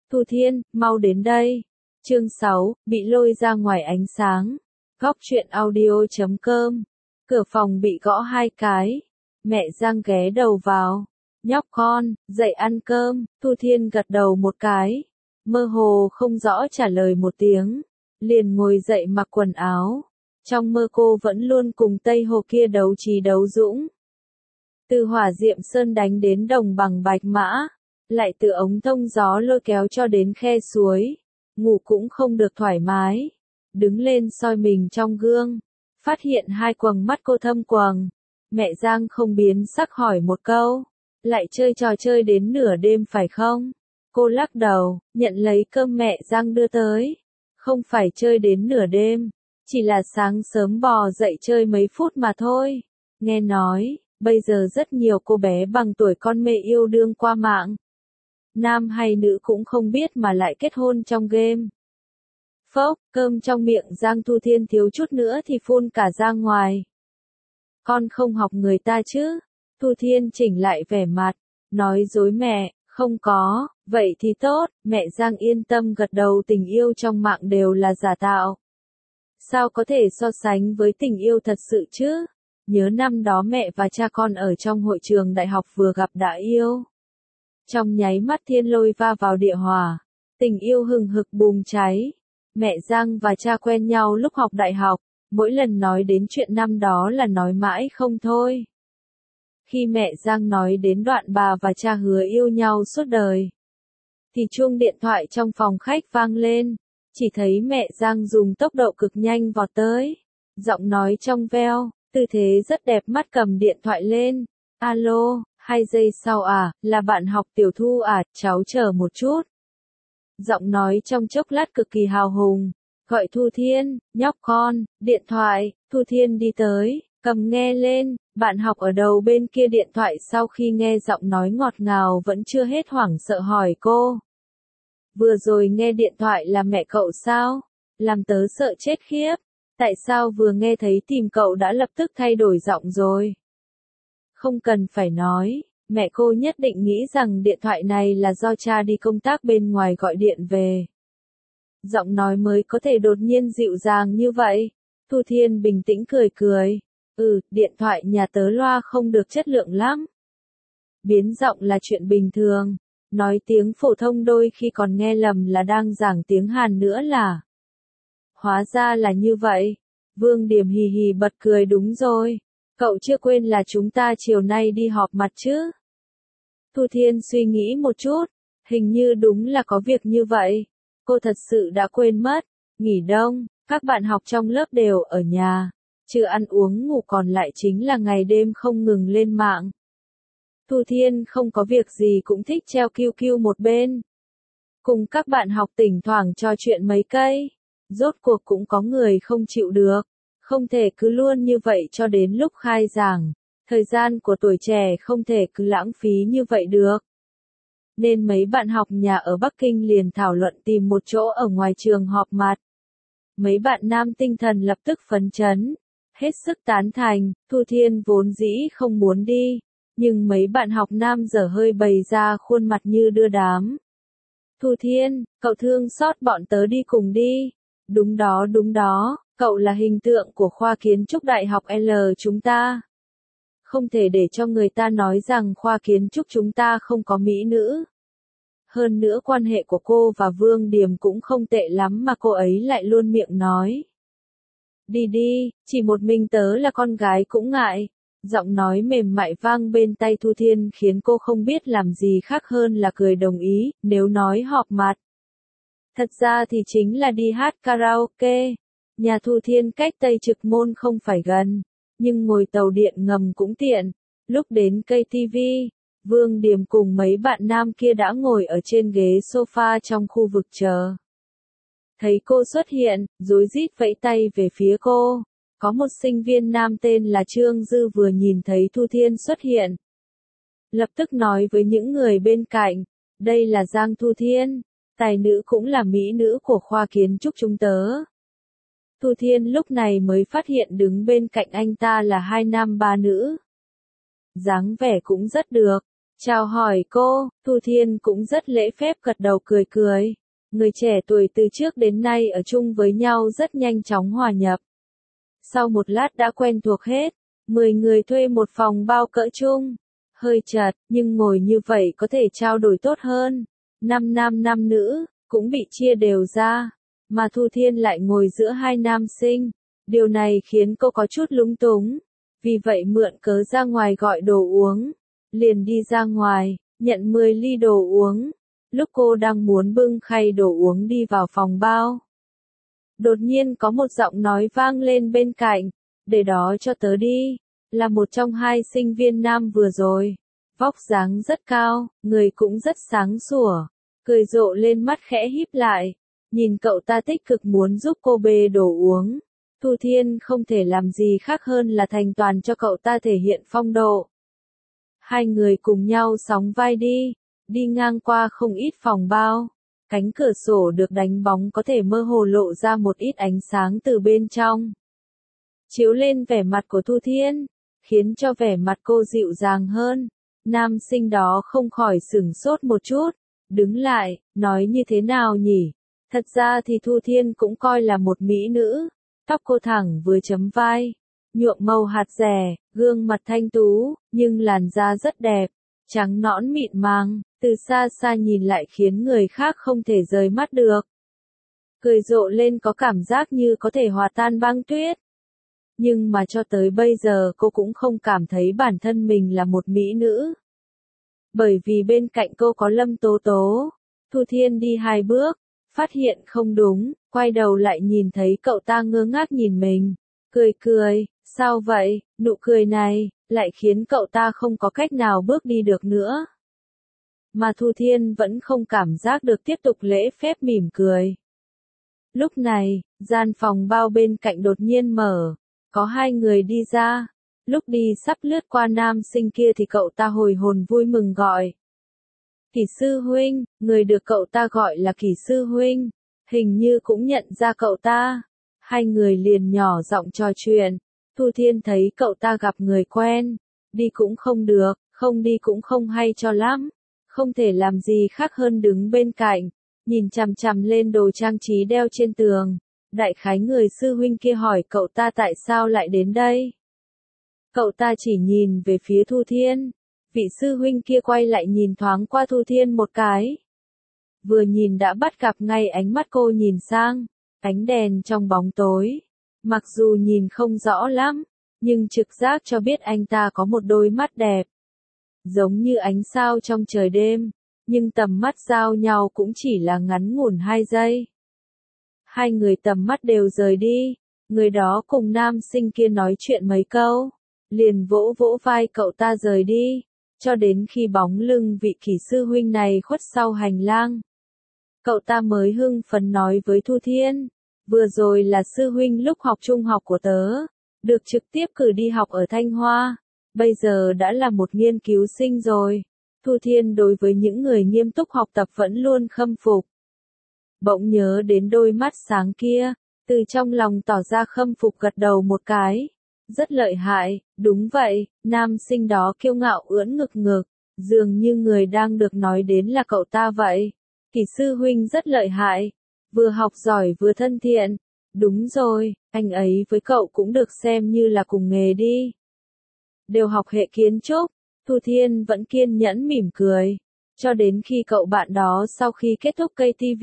Thu Thiên, mau đến đây. Chương 6, bị lôi ra ngoài ánh sáng. Góc truyện audio.com. Cửa phòng bị gõ 2 cái. Mẹ Giang ghé đầu vào. Nhóc con, dậy ăn cơm. Thu Thiên gật đầu một cái. Mơ hồ không rõ trả lời một tiếng. Liền ngồi dậy mặc quần áo. Trong mơ cô vẫn luôn cùng Tây Hồ kia đấu trí đấu dũng. Từ Hỏa Diệm Sơn đánh đến Đồng Bằng Bạch Mã. Lại từ ống thông gió lôi kéo cho đến khe suối. Ngủ cũng không được thoải mái. Đứng lên soi mình trong gương. Phát hiện 2 quầng mắt cô thâm quầng. Mẹ Giang không biến sắc hỏi một câu. Lại chơi trò chơi đến nửa đêm phải không? Cô lắc đầu, nhận lấy cơm mẹ Giang đưa tới. Không phải chơi đến nửa đêm. Chỉ là sáng sớm bò dậy chơi mấy phút mà thôi. Nghe nói, bây giờ rất nhiều cô bé bằng tuổi con mẹ yêu đương qua mạng. Nam hay nữ cũng không biết mà lại kết hôn trong game. Phốc, cơm trong miệng Giang Thu Thiên thiếu chút nữa thì phun cả ra ngoài. Con không học người ta chứ? Thu Thiên chỉnh lại vẻ mặt, nói dối mẹ, không có, vậy thì tốt, mẹ Giang yên tâm gật đầu. Tình yêu trong mạng đều là giả tạo. Sao có thể so sánh với tình yêu thật sự chứ? Nhớ năm đó mẹ và cha con ở trong hội trường đại học vừa gặp đã yêu. Trong nháy mắt thiên lôi va vào địa hỏa, tình yêu hừng hực bùng cháy. Mẹ Giang và cha quen nhau lúc học đại học, mỗi lần nói đến chuyện năm đó là nói mãi không thôi. Khi mẹ Giang nói đến đoạn bà và cha hứa yêu nhau suốt đời, thì chuông điện thoại trong phòng khách vang lên, chỉ thấy mẹ Giang dùng tốc độ cực nhanh vọt tới, giọng nói trong veo, tư thế rất đẹp mắt cầm điện thoại lên. Alo, 2 giây sau là bạn học Tiểu Thu cháu chờ một chút. Giọng nói trong chốc lát cực kỳ hào hùng, gọi Thu Thiên, nhóc con, điện thoại. Thu Thiên đi tới, cầm nghe lên, bạn học ở đầu bên kia điện thoại sau khi nghe giọng nói ngọt ngào vẫn chưa hết hoảng sợ hỏi cô. Vừa rồi nghe điện thoại là mẹ cậu sao? Làm tớ sợ chết khiếp. Tại sao vừa nghe thấy tìm cậu đã lập tức thay đổi giọng rồi? Không cần phải nói, mẹ cô nhất định nghĩ rằng điện thoại này là do cha đi công tác bên ngoài gọi điện về. Giọng nói mới có thể đột nhiên dịu dàng như vậy. Thu Thiên bình tĩnh cười cười. Điện thoại nhà tớ loa không được chất lượng lắm. Biến giọng là chuyện bình thường. Nói tiếng phổ thông đôi khi còn nghe lầm là đang giảng tiếng Hàn nữa là. Hóa ra là như vậy. Vương Điểm hì hì bật cười. Đúng rồi. Cậu chưa quên là chúng ta chiều nay đi họp mặt chứ? Thu Thiên suy nghĩ một chút. Hình như đúng là có việc như vậy. Cô thật sự đã quên mất. Nghỉ đông, các bạn học trong lớp đều ở nhà. Chưa ăn uống ngủ còn lại chính là ngày đêm không ngừng lên mạng. Thu Thiên không có việc gì cũng thích treo QQ một bên. Cùng các bạn học thỉnh thoảng trò chuyện mấy cây. Rốt cuộc cũng có người không chịu được. Không thể cứ luôn như vậy cho đến lúc khai giảng. Thời gian của tuổi trẻ không thể cứ lãng phí như vậy được. Nên mấy bạn học nhà ở Bắc Kinh liền thảo luận tìm một chỗ ở ngoài trường họp mặt. Mấy bạn nam tinh thần lập tức phấn chấn. Hết sức tán thành. Thu Thiên vốn dĩ không muốn đi. Nhưng mấy bạn học nam dở hơi bày ra khuôn mặt như đưa đám. Thu Thiên, cậu thương xót bọn tớ đi cùng đi. Đúng đó, cậu là hình tượng của khoa kiến trúc đại học L chúng ta. Không thể để cho người ta nói rằng khoa kiến trúc chúng ta không có mỹ nữ. Hơn nữa quan hệ của cô và Vương Điểm cũng không tệ lắm mà cô ấy lại luôn miệng nói. Đi, chỉ một mình tớ là con gái cũng ngại. Giọng nói mềm mại vang bên tai Thu Thiên khiến cô không biết làm gì khác hơn là cười đồng ý. Nếu nói họp mặt, thật ra thì chính là đi hát karaoke. Nhà Thu Thiên cách Tây Trực Môn không phải gần, nhưng ngồi tàu điện ngầm cũng tiện. Lúc đến KTV, Vương Điểm cùng mấy bạn nam kia đã ngồi ở trên ghế sofa trong khu vực chờ. Thấy cô xuất hiện, rối rít vẫy tay về phía cô. Có một sinh viên nam tên là Trương Dư vừa nhìn thấy Thu Thiên xuất hiện. Lập tức nói với những người bên cạnh, đây là Giang Thu Thiên, tài nữ cũng là mỹ nữ của khoa kiến trúc chúng tớ. Thu Thiên lúc này mới phát hiện đứng bên cạnh anh ta là 2 nam 3 nữ. Dáng vẻ cũng rất được, Chào hỏi cô, Thu Thiên cũng rất lễ phép gật đầu cười cười. Người trẻ tuổi từ trước đến nay ở chung với nhau rất nhanh chóng hòa nhập. Sau một lát đã quen thuộc hết, 10 người thuê một phòng bao cỡ chung. Hơi chật, nhưng ngồi như vậy có thể trao đổi tốt hơn. 5 nam 5 nữ, cũng bị chia đều ra. Mà Thu Thiên lại ngồi giữa hai nam sinh. Điều này khiến cô có chút lúng túng. Vì vậy mượn cớ ra ngoài gọi đồ uống. Liền đi ra ngoài, nhận 10 ly đồ uống. Lúc cô đang muốn bưng khay đồ uống đi vào phòng bao. Đột nhiên có một giọng nói vang lên bên cạnh. Để đó cho tớ đi. Là một trong hai sinh viên nam vừa rồi. Vóc dáng rất cao, người cũng rất sáng sủa. Cười rộ lên mắt khẽ híp lại. Nhìn cậu ta tích cực muốn giúp cô bê đồ uống. Thu Thiên không thể làm gì khác hơn là thành toàn cho cậu ta thể hiện phong độ. Hai người cùng nhau sóng vai đi ngang qua không ít phòng bao. Cánh cửa sổ được đánh bóng có thể mơ hồ lộ ra một ít ánh sáng từ bên trong. Chiếu lên vẻ mặt của Thu Thiên, khiến cho vẻ mặt cô dịu dàng hơn. Nam sinh đó không khỏi sửng sốt một chút, đứng lại, nói như thế nào nhỉ? Thật ra thì Thu Thiên cũng coi là một mỹ nữ, tóc cô thẳng vừa chấm vai, nhuộm màu hạt dẻ, gương mặt thanh tú, nhưng làn da rất đẹp, trắng nõn mịn màng, từ xa xa nhìn lại khiến người khác không thể rời mắt được. Cười rộ lên có cảm giác như có thể hòa tan băng tuyết. Nhưng mà cho tới bây giờ cô cũng không cảm thấy bản thân mình là một mỹ nữ. Bởi vì bên cạnh cô có Lâm Tố Tố. Thu Thiên đi 2 bước, phát hiện không đúng, quay đầu lại nhìn thấy cậu ta ngơ ngác nhìn mình. Cười cười, sao vậy, nụ cười này, lại khiến cậu ta không có cách nào bước đi được nữa. Mà Thu Thiên vẫn không cảm giác được tiếp tục lễ phép mỉm cười. Lúc này, gian phòng bao bên cạnh đột nhiên mở. Có 2 người đi ra. Lúc đi sắp lướt qua nam sinh kia thì cậu ta hồi hồn vui mừng gọi. Kỷ sư huynh, người được cậu ta gọi là Kỷ sư huynh. Hình như cũng nhận ra cậu ta. 2 người liền nhỏ giọng trò chuyện. Thu Thiên thấy cậu ta gặp người quen. Đi cũng không được, không đi cũng không hay cho lắm. Không thể làm gì khác hơn đứng bên cạnh. Nhìn chằm chằm lên đồ trang trí đeo trên tường. Đại khái người sư huynh kia hỏi cậu ta tại sao lại đến đây. Cậu ta chỉ nhìn về phía Thu Thiên. Vị sư huynh kia quay lại nhìn thoáng qua Thu Thiên một cái. Vừa nhìn đã bắt gặp ngay ánh mắt cô nhìn sang. Ánh đèn trong bóng tối. Mặc dù nhìn không rõ lắm, nhưng trực giác cho biết anh ta có một đôi mắt đẹp. Giống như ánh sao trong trời đêm. Nhưng tầm mắt giao nhau cũng chỉ là ngắn ngủn 2 giây. 2 người tầm mắt đều rời đi, người đó cùng nam sinh kia nói chuyện mấy câu, liền vỗ vỗ vai cậu ta rời đi, cho đến khi bóng lưng vị Kỷ sư huynh này khuất sau hành lang. Cậu ta mới hưng phấn nói với Thu Thiên, vừa rồi là sư huynh lúc học trung học của tớ, được trực tiếp cử đi học ở Thanh Hoa, bây giờ đã là một nghiên cứu sinh rồi. Thu Thiên đối với những người nghiêm túc học tập vẫn luôn khâm phục. Bỗng nhớ đến đôi mắt sáng kia, từ trong lòng tỏ ra khâm phục gật đầu một cái. Rất lợi hại, đúng vậy, nam sinh đó kiêu ngạo ưỡn ngực, dường như người đang được nói đến là cậu ta vậy. Kỷ sư huynh rất lợi hại, vừa học giỏi vừa thân thiện. Đúng rồi, anh ấy với cậu cũng được xem như là cùng nghề đi. Đều học hệ kiến trúc, Thu Thiên vẫn kiên nhẫn mỉm cười, cho đến khi cậu bạn đó sau khi kết thúc KTV.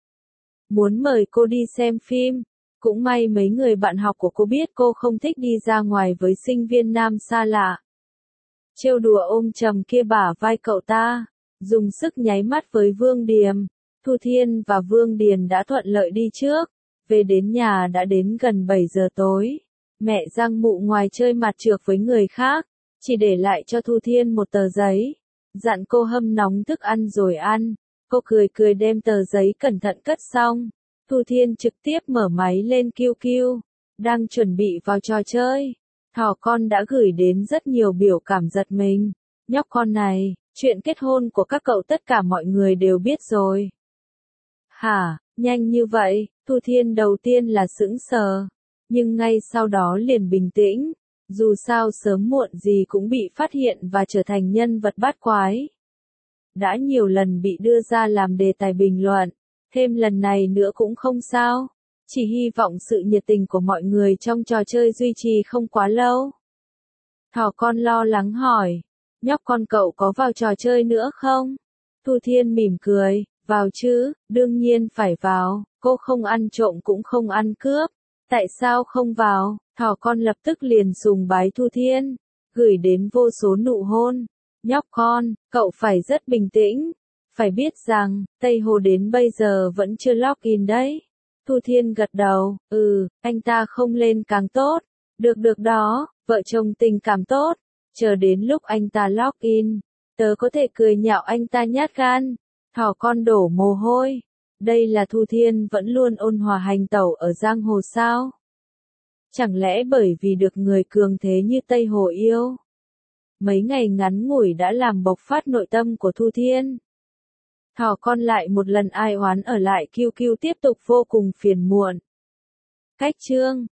Muốn mời cô đi xem phim, cũng may mấy người bạn học của cô biết cô không thích đi ra ngoài với sinh viên nam xa lạ. Trêu đùa ôm chầm kia bả vai cậu ta, dùng sức nháy mắt với Vương Điềm. Thu Thiên và Vương Điền đã thuận lợi đi trước, về đến nhà đã đến gần 7 giờ tối. Mẹ Giang Mụ ngoài chơi mặt trược với người khác, chỉ để lại cho Thu Thiên một tờ giấy, dặn cô hâm nóng thức ăn rồi ăn. Cô cười cười đem tờ giấy cẩn thận cất xong. Thu Thiên trực tiếp mở máy lên QQ, đang chuẩn bị vào trò chơi. Thỏ con đã gửi đến rất nhiều biểu cảm giật mình. Nhóc con này, chuyện kết hôn của các cậu tất cả mọi người đều biết rồi. Hả, nhanh như vậy? Thu Thiên đầu tiên là sững sờ, nhưng ngay sau đó liền bình tĩnh. Dù sao sớm muộn gì cũng bị phát hiện và trở thành nhân vật bát quái. Đã nhiều lần bị đưa ra làm đề tài bình luận, thêm lần này nữa cũng không sao. Chỉ hy vọng sự nhiệt tình của mọi người trong trò chơi duy trì không quá lâu. Thỏ con lo lắng hỏi, nhóc con cậu có vào trò chơi nữa không? Thu Thiên mỉm cười, vào chứ, đương nhiên phải vào, cô không ăn trộm cũng không ăn cướp. Tại sao không vào? Thỏ con lập tức liền sùng bái Thu Thiên, gửi đến vô số nụ hôn. Nhóc con, cậu phải rất bình tĩnh. Phải biết rằng, Tây Hồ đến bây giờ vẫn chưa login đấy. Thu Thiên gật đầu, anh ta không lên càng tốt. Được đó, vợ chồng tình cảm tốt. Chờ đến lúc anh ta login, tớ có thể cười nhạo anh ta nhát gan. Thỏ con đổ mồ hôi. Đây là Thu Thiên vẫn luôn ôn hòa hành tẩu ở giang hồ sao? Chẳng lẽ bởi vì được người cường thế như Tây Hồ yêu? Mấy ngày ngắn ngủi đã làm bộc phát nội tâm của Thu Thiên. Thỏ con lại một lần ai oán ở lại QQ tiếp tục vô cùng phiền muộn. Cách chương